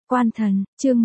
Quan thần, chương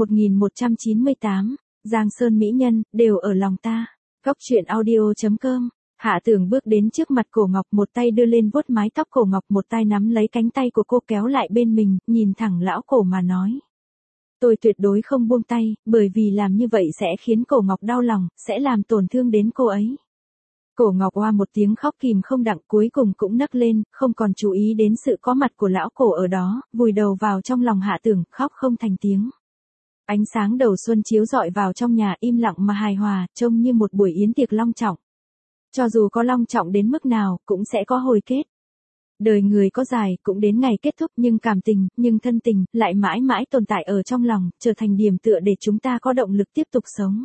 1198, Giang Sơn mỹ nhân, đều ở lòng ta. Góc truyện audio.com. Hạ Tưởng bước đến trước mặt Cổ Ngọc, một tay đưa lên vuốt mái tóc Cổ Ngọc, một tay nắm lấy cánh tay của cô kéo lại bên mình, nhìn thẳng lão Cổ mà nói. Tôi tuyệt đối không buông tay, bởi vì làm như vậy sẽ khiến Cổ Ngọc đau lòng, sẽ làm tổn thương đến cô ấy. Cổ Ngọc oa một tiếng khóc kìm không đặng, cuối cùng cũng nấc lên, không còn chú ý đến sự có mặt của lão Cổ ở đó, vùi đầu vào trong lòng Hạ Tưởng, khóc không thành tiếng. Ánh sáng đầu xuân chiếu rọi vào trong nhà, im lặng mà hài hòa, trông như một buổi yến tiệc long trọng. Cho dù có long trọng đến mức nào, cũng sẽ có hồi kết. Đời người có dài, cũng đến ngày kết thúc, nhưng cảm tình, nhưng thân tình, lại mãi mãi tồn tại ở trong lòng, trở thành điểm tựa để chúng ta có động lực tiếp tục sống.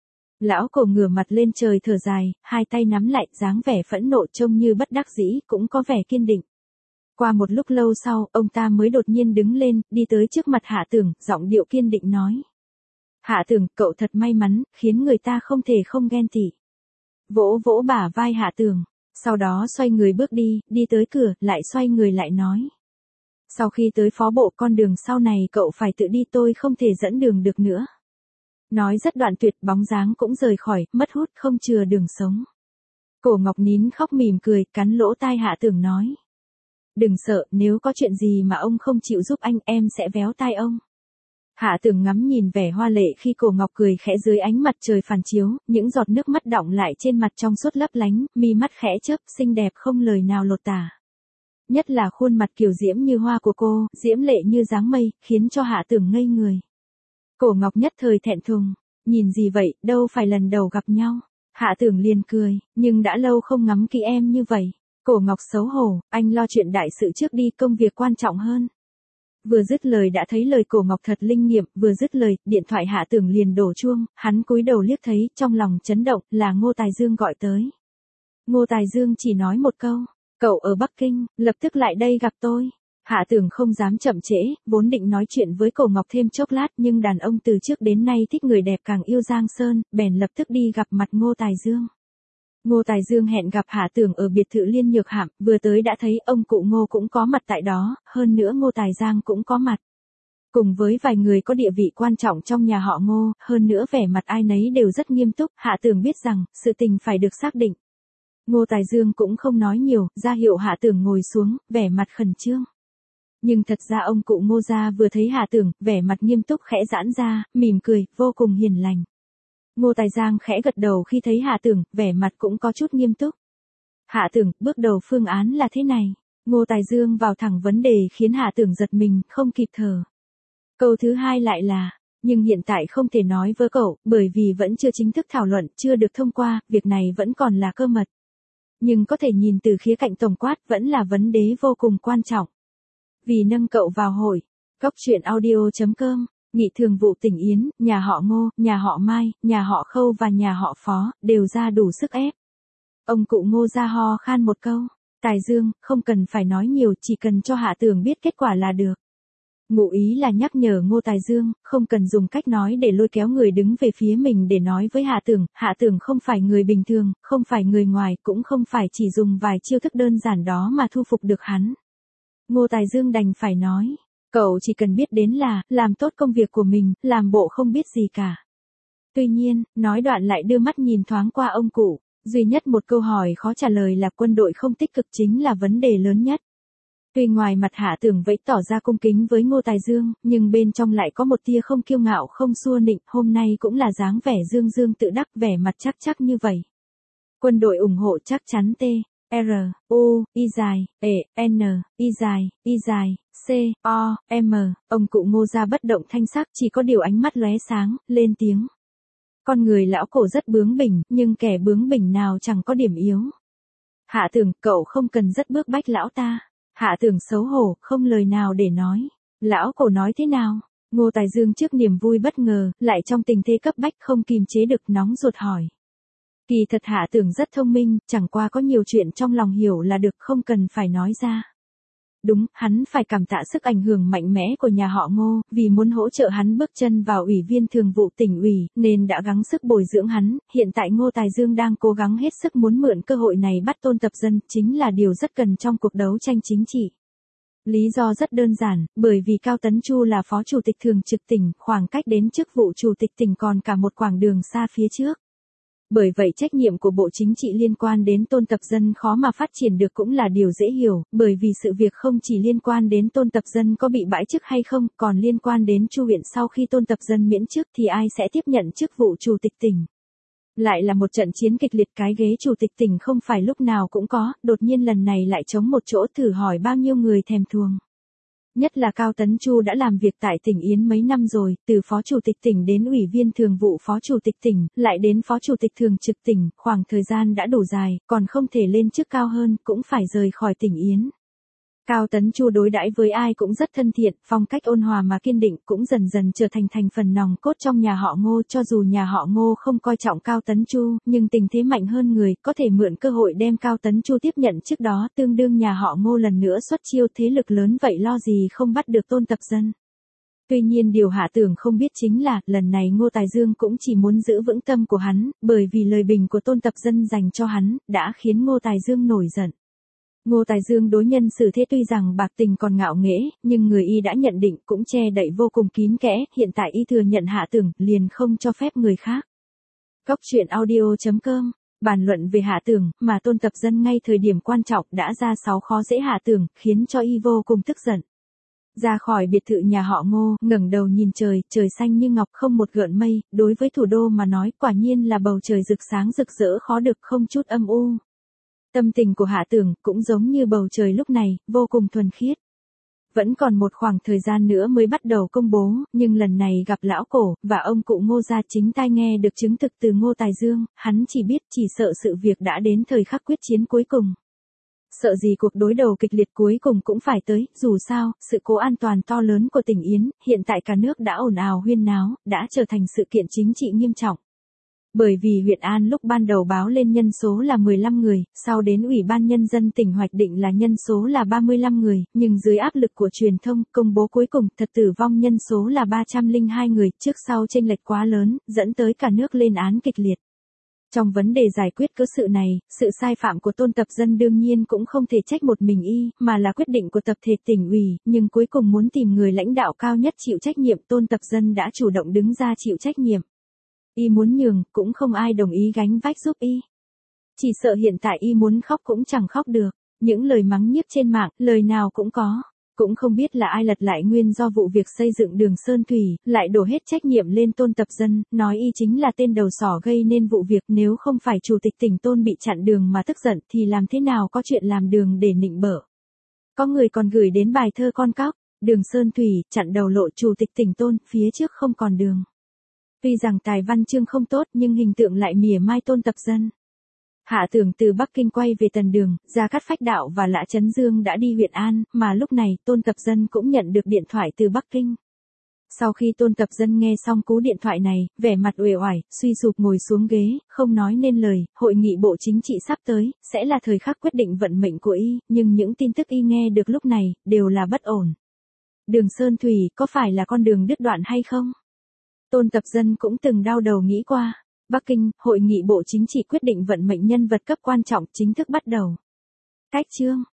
Lão Cổ ngửa mặt lên trời thở dài, hai tay nắm lại, dáng vẻ phẫn nộ trông như bất đắc dĩ, cũng có vẻ kiên định. Qua một lúc lâu sau, ông ta mới đột nhiên đứng lên, đi tới trước mặt Hạ Tưởng, giọng điệu kiên định nói. Hạ Tưởng, cậu thật may mắn, khiến người ta không thể không ghen tị. Vỗ vỗ bả vai Hạ Tưởng, sau đó xoay người bước đi tới cửa, lại xoay người lại nói. Sau khi tới phó bộ, con đường sau này cậu phải tự đi, tôi không thể dẫn đường được nữa. Nói rất đoạn tuyệt, bóng dáng cũng rời khỏi, mất hút không chừa đường sống. Cổ Ngọc nín khóc mỉm cười, cắn lỗ tai Hạ Tưởng nói. Đừng sợ, nếu có chuyện gì mà ông không chịu giúp anh, em sẽ véo tai ông. Hạ Tưởng ngắm nhìn vẻ hoa lệ khi Cổ Ngọc cười khẽ dưới ánh mặt trời phản chiếu, những giọt nước mắt đọng lại trên mặt trong suốt lấp lánh, mi mắt khẽ chớp, xinh đẹp không lời nào lột tả. Nhất là khuôn mặt kiều diễm như hoa của cô, diễm lệ như dáng mây, khiến cho Hạ Tưởng ngây người. Cổ Ngọc nhất thời thẹn thùng, nhìn gì vậy, đâu phải lần đầu gặp nhau. Hạ Tưởng liền cười, nhưng đã lâu không ngắm kỹ em như vậy. Cổ Ngọc xấu hổ, anh lo chuyện đại sự trước đi, công việc quan trọng hơn. Vừa dứt lời đã thấy lời Cổ Ngọc thật linh nghiệm, vừa dứt lời, điện thoại Hạ Tưởng liền đổ chuông, hắn cúi đầu liếc thấy, trong lòng chấn động, là Ngô Tài Dương gọi tới. Ngô Tài Dương chỉ nói một câu, cậu ở Bắc Kinh, lập tức lại đây gặp tôi. Hạ Tưởng không dám chậm trễ, vốn định nói chuyện với Cổ Ngọc thêm chốc lát, nhưng đàn ông từ trước đến nay thích người đẹp càng yêu Giang Sơn, bèn lập tức đi gặp mặt Ngô Tài Dương. Ngô Tài Dương hẹn gặp Hạ Tưởng ở biệt thự Liên Nhược Hạm, vừa tới đã thấy ông cụ Ngô cũng có mặt tại đó, hơn nữa Ngô Tài Giang cũng có mặt. Cùng với vài người có địa vị quan trọng trong nhà họ Ngô, hơn nữa vẻ mặt ai nấy đều rất nghiêm túc, Hạ Tưởng biết rằng, sự tình phải được xác định. Ngô Tài Dương cũng không nói nhiều, ra hiệu Hạ Tưởng ngồi xuống, vẻ mặt khẩn trương. Nhưng thật ra ông cụ Ngô gia vừa thấy Hạ Tưởng, vẻ mặt nghiêm túc khẽ giãn ra, mỉm cười, vô cùng hiền lành. Ngô Tài Giang khẽ gật đầu khi thấy Hạ Tưởng, vẻ mặt cũng có chút nghiêm túc. Hạ Tưởng, bước đầu phương án là thế này. Ngô Tài Dương vào thẳng vấn đề khiến Hạ Tưởng giật mình, không kịp thở. Câu thứ hai lại là, nhưng hiện tại không thể nói với cậu, bởi vì vẫn chưa chính thức thảo luận, chưa được thông qua, việc này vẫn còn là cơ mật. Nhưng có thể nhìn từ khía cạnh tổng quát, vẫn là vấn đề vô cùng quan trọng. Vì nâng cậu vào hội, góc truyện audio.com. Nghị thường vụ tỉnh Yến, nhà họ Ngô, nhà họ Mai, nhà họ Khâu và nhà họ Phó, đều ra đủ sức ép. Ông cụ Ngô ra ho khan một câu. Tài Dương, không cần phải nói nhiều, chỉ cần cho Hạ Tưởng biết kết quả là được. Ngụ ý là nhắc nhở Ngô Tài Dương, không cần dùng cách nói để lôi kéo người đứng về phía mình để nói với Hạ Tưởng không phải người bình thường, không phải người ngoài, cũng không phải chỉ dùng vài chiêu thức đơn giản đó mà thu phục được hắn. Ngô Tài Dương đành phải nói. Cậu chỉ cần biết đến là, làm tốt công việc của mình, làm bộ không biết gì cả. Tuy nhiên, nói đoạn lại đưa mắt nhìn thoáng qua ông cụ, duy nhất một câu hỏi khó trả lời là quân đội không tích cực chính là vấn đề lớn nhất. Tuy ngoài mặt Hạ Tưởng vẫy tỏ ra cung kính với Ngô Tài Dương, nhưng bên trong lại có một tia không kiêu ngạo không xua nịnh, hôm nay cũng là dáng vẻ dương dương tự đắc, vẻ mặt chắc như vậy. Quân đội ủng hộ chắc chắn T. R, U, I dài, E, N, I dài, C, O, M, ông cụ Ngô ra bất động thanh sắc, chỉ có điều ánh mắt lóe sáng, lên tiếng. Con người lão Cổ rất bướng bỉnh, nhưng kẻ bướng bỉnh nào chẳng có điểm yếu. Hạ Tưởng, cậu không cần rất bức bách lão ta. Hạ Tưởng xấu hổ, không lời nào để nói. Lão Cổ nói thế nào? Ngô Tài Dương trước niềm vui bất ngờ, lại trong tình thế cấp bách không kìm chế được nóng ruột hỏi. Kỳ thật Hạ Tưởng rất thông minh, chẳng qua có nhiều chuyện trong lòng hiểu là được, không cần phải nói ra. Đúng, hắn phải cảm tạ sức ảnh hưởng mạnh mẽ của nhà họ Ngô, vì muốn hỗ trợ hắn bước chân vào ủy viên thường vụ tỉnh ủy, nên đã gắng sức bồi dưỡng hắn, hiện tại Ngô Tài Dương đang cố gắng hết sức muốn mượn cơ hội này bắt Tôn Tập Dân, chính là điều rất cần trong cuộc đấu tranh chính trị. Lý do rất đơn giản, bởi vì Cao Tấn Chu là phó chủ tịch thường trực tỉnh, khoảng cách đến chức vụ chủ tịch tỉnh còn cả một quãng đường xa phía trước. Bởi vậy trách nhiệm của Bộ Chính trị liên quan đến Tôn Tập Dân khó mà phát triển được cũng là điều dễ hiểu, bởi vì sự việc không chỉ liên quan đến Tôn Tập Dân có bị bãi chức hay không, còn liên quan đến Chu huyện sau khi Tôn Tập Dân miễn chức thì ai sẽ tiếp nhận chức vụ chủ tịch tỉnh. Lại là một trận chiến kịch liệt, cái ghế chủ tịch tỉnh không phải lúc nào cũng có, đột nhiên lần này lại trống một chỗ, thử hỏi bao nhiêu người thèm thuồng. Nhất là Cao Tấn Chu đã làm việc tại tỉnh Yến mấy năm rồi, từ phó chủ tịch tỉnh đến ủy viên thường vụ phó chủ tịch tỉnh, lại đến phó chủ tịch thường trực tỉnh, khoảng thời gian đã đủ dài, còn không thể lên chức cao hơn, cũng phải rời khỏi tỉnh Yến. Cao Tấn Chu đối đãi với ai cũng rất thân thiện, phong cách ôn hòa mà kiên định, cũng dần dần trở thành thành phần nòng cốt trong nhà họ Ngô. Cho dù nhà họ Ngô không coi trọng Cao Tấn Chu, nhưng tình thế mạnh hơn người, có thể mượn cơ hội đem Cao Tấn Chu tiếp nhận trước đó, tương đương nhà họ Ngô lần nữa xuất chiêu, thế lực lớn vậy lo gì không bắt được Tôn Tập Dân. Tuy nhiên điều Hạ Tưởng không biết chính là, lần này Ngô Tài Dương cũng chỉ muốn giữ vững tâm của hắn, bởi vì lời bình của Tôn Tập Dân dành cho hắn, đã khiến Ngô Tài Dương nổi giận. Ngô Tài Dương đối nhân xử thế tuy rằng bạc tình còn ngạo nghễ, nhưng người y đã nhận định cũng che đậy vô cùng kín kẽ, hiện tại y thừa nhận Hạ Tưởng, liền không cho phép người khác. Góc truyện audio.com bàn luận về Hạ Tưởng, mà Tôn Tập Dân ngay thời điểm quan trọng đã ra 6 khó dễ Hạ Tưởng, khiến cho y vô cùng tức giận. Ra khỏi biệt thự nhà họ Ngô, ngẩng đầu nhìn trời, trời xanh như ngọc không một gợn mây, đối với thủ đô mà nói quả nhiên là bầu trời rực sáng rực rỡ khó được, không chút âm u. Tâm tình của Hạ Tưởng cũng giống như bầu trời lúc này, vô cùng thuần khiết. Vẫn còn một khoảng thời gian nữa mới bắt đầu công bố, nhưng lần này gặp lão cổ, và ông cụ Ngô gia chính tai nghe được chứng thực từ Ngô Tài Dương, hắn chỉ biết chỉ sợ sự việc đã đến thời khắc quyết chiến cuối cùng. Sợ gì cuộc đối đầu kịch liệt cuối cùng cũng phải tới, dù sao, sự cố an toàn to lớn của tỉnh Yến, hiện tại cả nước đã ồn ào huyên náo, đã trở thành sự kiện chính trị nghiêm trọng. Bởi vì huyện An lúc ban đầu báo lên nhân số là 15 người, sau đến Ủy ban Nhân dân tỉnh hoạch định là nhân số là 35 người, nhưng dưới áp lực của truyền thông, công bố cuối cùng thật tử vong nhân số là 302 người, trước sau chênh lệch quá lớn, dẫn tới cả nước lên án kịch liệt. Trong vấn đề giải quyết cớ sự này, sự sai phạm của Tôn Tập Dân đương nhiên cũng không thể trách một mình y, mà là quyết định của tập thể tỉnh ủy, nhưng cuối cùng muốn tìm người lãnh đạo cao nhất chịu trách nhiệm, Tôn Tập Dân đã chủ động đứng ra chịu trách nhiệm. Y muốn nhường, cũng không ai đồng ý gánh vác giúp y. Chỉ sợ hiện tại y muốn khóc cũng chẳng khóc được, những lời mắng nhiếc trên mạng, lời nào cũng có. Cũng không biết là ai lật lại nguyên do vụ việc xây dựng đường Sơn Thủy, lại đổ hết trách nhiệm lên Tôn Tập Dân, nói y chính là tên đầu sỏ gây nên vụ việc, nếu không phải chủ tịch tỉnh Tôn bị chặn đường mà tức giận thì làm thế nào có chuyện làm đường để nịnh bợ. Có người còn gửi đến bài thơ con cóc, đường Sơn Thủy, chặn đầu lộ chủ tịch tỉnh Tôn, phía trước không còn đường. Tuy rằng tài văn chương không tốt nhưng hình tượng lại mỉa mai Tôn Tập Dân. Hạ Tưởng từ Bắc Kinh quay về Tần Đường, Gia Cát Phách Đạo và Lã Chấn Dương đã đi huyện An, mà lúc này Tôn Tập Dân cũng nhận được điện thoại từ Bắc Kinh. Sau khi Tôn Tập Dân nghe xong cú điện thoại này, vẻ mặt uể oải, suy sụp ngồi xuống ghế, không nói nên lời. Hội nghị Bộ Chính trị sắp tới, sẽ là thời khắc quyết định vận mệnh của y, nhưng những tin tức y nghe được lúc này, đều là bất ổn. Đường Sơn Thủy có phải là con đường đứt đoạn hay không? Tôn Tập Dân cũng từng đau đầu nghĩ qua. Bắc Kinh, hội nghị Bộ Chính trị quyết định vận mệnh nhân vật cấp quan trọng chính thức bắt đầu. Cách chương